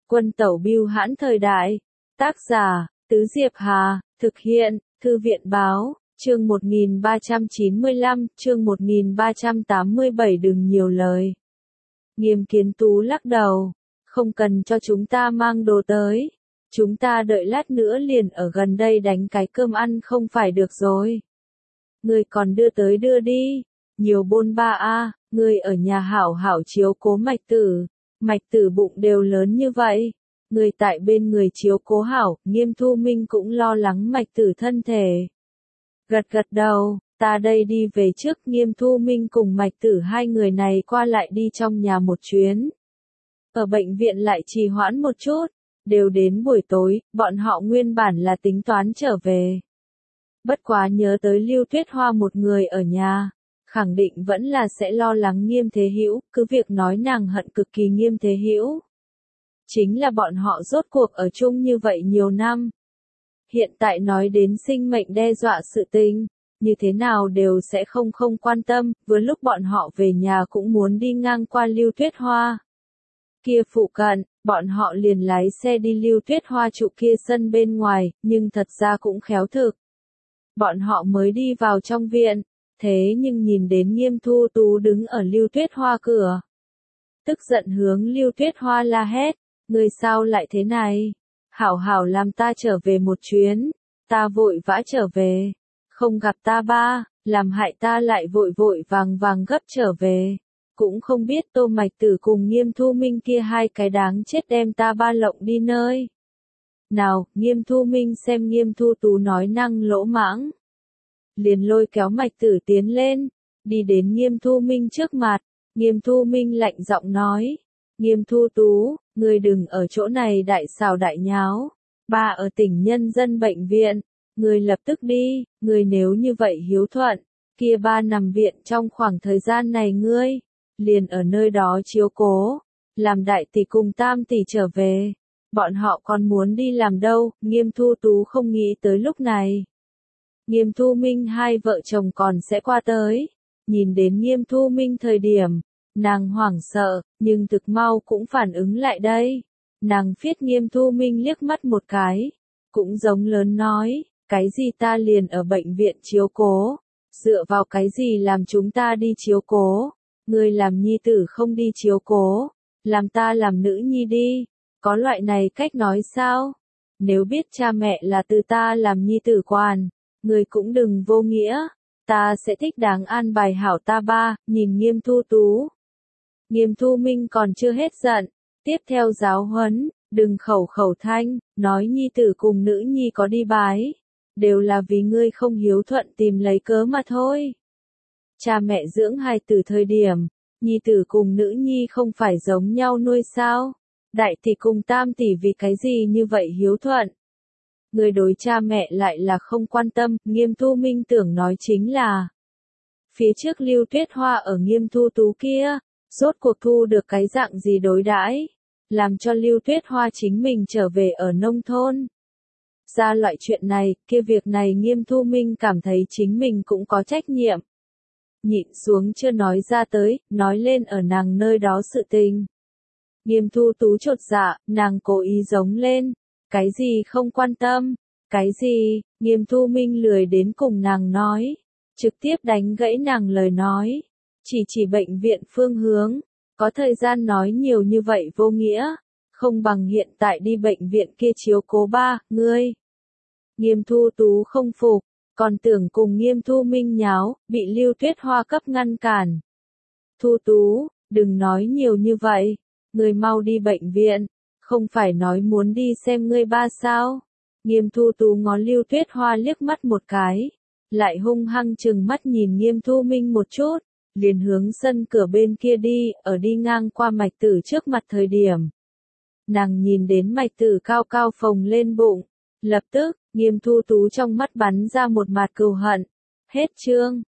Quân tẩu bưu hãn thời đại. Tác giả, Tứ Diệp Hà, thực hiện, Thư viện báo, chương 1395, chương 1387 đừng nhiều lời. Nghiêm Kiến Tú lắc đầu, không cần cho chúng ta mang đồ tới. Chúng ta đợi lát nữa liền ở gần đây đánh cái cơm ăn không phải được rồi. Người còn đưa tới đưa đi, nhiều bôn ba a, người ở nhà hảo hảo chiếu cố Mạch Tử bụng đều lớn như vậy. Người tại bên người chiếu cố hảo, Nghiêm Thu Minh cũng lo lắng Mạch Tử thân thể. Gật đầu, ta đây đi về trước. Nghiêm Thu Minh cùng Mạch Tử hai người này qua lại đi trong nhà một chuyến. Ở bệnh viện lại trì hoãn một chút, đều đến buổi tối, bọn họ nguyên bản là tính toán trở về. Bất quá nhớ tới Lưu Tuyết Hoa một người ở nhà, khẳng định vẫn là sẽ lo lắng Nghiêm Thế Hữu, cứ việc nói nàng hận cực kỳ Nghiêm Thế Hữu. Chính là bọn họ rốt cuộc ở chung như vậy nhiều năm. Hiện tại nói đến sinh mệnh đe dọa sự tình, như thế nào đều sẽ không quan tâm, vừa lúc bọn họ về nhà cũng muốn đi ngang qua Lưu Tuyết Hoa. Kia phụ cận, bọn họ liền lái xe đi Lưu Tuyết Hoa trụ kia sân bên ngoài, nhưng thật ra cũng khéo thực. Bọn họ mới đi vào trong viện, thế nhưng nhìn đến Nghiêm Thu Tú đứng ở Lưu Tuyết Hoa cửa. Tức giận hướng Lưu Tuyết Hoa la hét, người sao lại thế này? Hảo hảo làm ta trở về một chuyến, ta vội vã trở về, không gặp ta ba, làm hại ta lại vội vàng gấp trở về. Cũng không biết Tô Mạch Tử cùng Nghiêm Thu Minh kia hai cái đáng chết đem ta ba lộng đi nơi. Nào, Nghiêm Thu Minh xem Nghiêm Thu Tú nói năng lỗ mãng. Liền lôi kéo Mạch Tử tiến lên, đi đến Nghiêm Thu Minh trước mặt, Nghiêm Thu Minh lạnh giọng nói. Nghiêm Thu Tú, người đừng ở chỗ này đại xào đại nháo, ba ở tỉnh nhân dân bệnh viện, người lập tức đi, người nếu như vậy hiếu thuận, kia ba nằm viện trong khoảng thời gian này ngươi, liền ở nơi đó chiếu cố, làm đại tỷ cùng tam tỷ trở về, bọn họ còn muốn đi làm đâu, Nghiêm Thu Tú không nghĩ tới lúc này. Nghiêm Thu Minh hai vợ chồng còn sẽ qua tới, nhìn đến Nghiêm Thu Minh thời điểm, nàng hoảng sợ, nhưng thực mau cũng phản ứng lại đây. Nàng phiết Nghiêm Thu Minh liếc mắt một cái, cũng giống lớn nói, cái gì ta liền ở bệnh viện chiếu cố, dựa vào cái gì làm chúng ta đi chiếu cố, người làm nhi tử không đi chiếu cố, làm ta làm nữ nhi đi, có loại này cách nói sao? Nếu biết cha mẹ là từ ta làm nhi tử quản, người cũng đừng vô nghĩa, ta sẽ thích đáng an bài hảo ta ba, nhìn Nghiêm Thu Tú. Nghiêm Thu Minh còn chưa hết giận, tiếp theo giáo huấn, đừng khẩu thanh, nói nhi tử cùng nữ nhi có đi bái, đều là vì ngươi không hiếu thuận tìm lấy cớ mà thôi. Cha mẹ dưỡng hài tử thời điểm, nhi tử cùng nữ nhi không phải giống nhau nuôi sao? Đại tỷ cùng tam tỷ vì cái gì như vậy hiếu thuận? Người đối cha mẹ lại là không quan tâm, Nghiêm Thu Minh tưởng nói chính là phía trước Lưu Tuyết Hoa ở Nghiêm Thu Tú kia, rốt cuộc thu được cái dạng gì đối đãi, làm cho Lưu Tuyết Hoa chính mình trở về ở nông thôn. Ra loại chuyện này, kia việc này Nghiêm Thu Minh cảm thấy chính mình cũng có trách nhiệm. Nhịn xuống chưa nói ra tới, nói lên ở nàng nơi đó sự tình. Nghiêm Thu Tú chột dạ, nàng cố ý giống lên, cái gì không quan tâm, cái gì, Nghiêm Thu Minh lười đến cùng nàng nói, trực tiếp đánh gãy nàng lời nói, chỉ bệnh viện phương hướng, có thời gian nói nhiều như vậy vô nghĩa, không bằng hiện tại đi bệnh viện kia chiếu cố ba, ngươi. Nghiêm Thu Tú không phục, còn tưởng cùng Nghiêm Thu Minh nháo, bị Lưu Tuyết Hoa cấp ngăn cản. Thu Tú, đừng nói nhiều như vậy, ngươi mau đi bệnh viện, không phải nói muốn đi xem ngươi ba sao. Nghiêm Thu Tú ngó Lưu Tuyết Hoa liếc mắt một cái, lại hung hăng chừng mắt nhìn Nghiêm Thu Minh một chút, liền hướng sân cửa bên kia đi, ở đi ngang qua Mạch Tử trước mặt thời điểm. Nàng nhìn đến Mạch Tử cao cao phồng lên bụng, lập tức, Nghiêm Thu Tú trong mắt bắn ra một mạt cừu hận. Hết chương.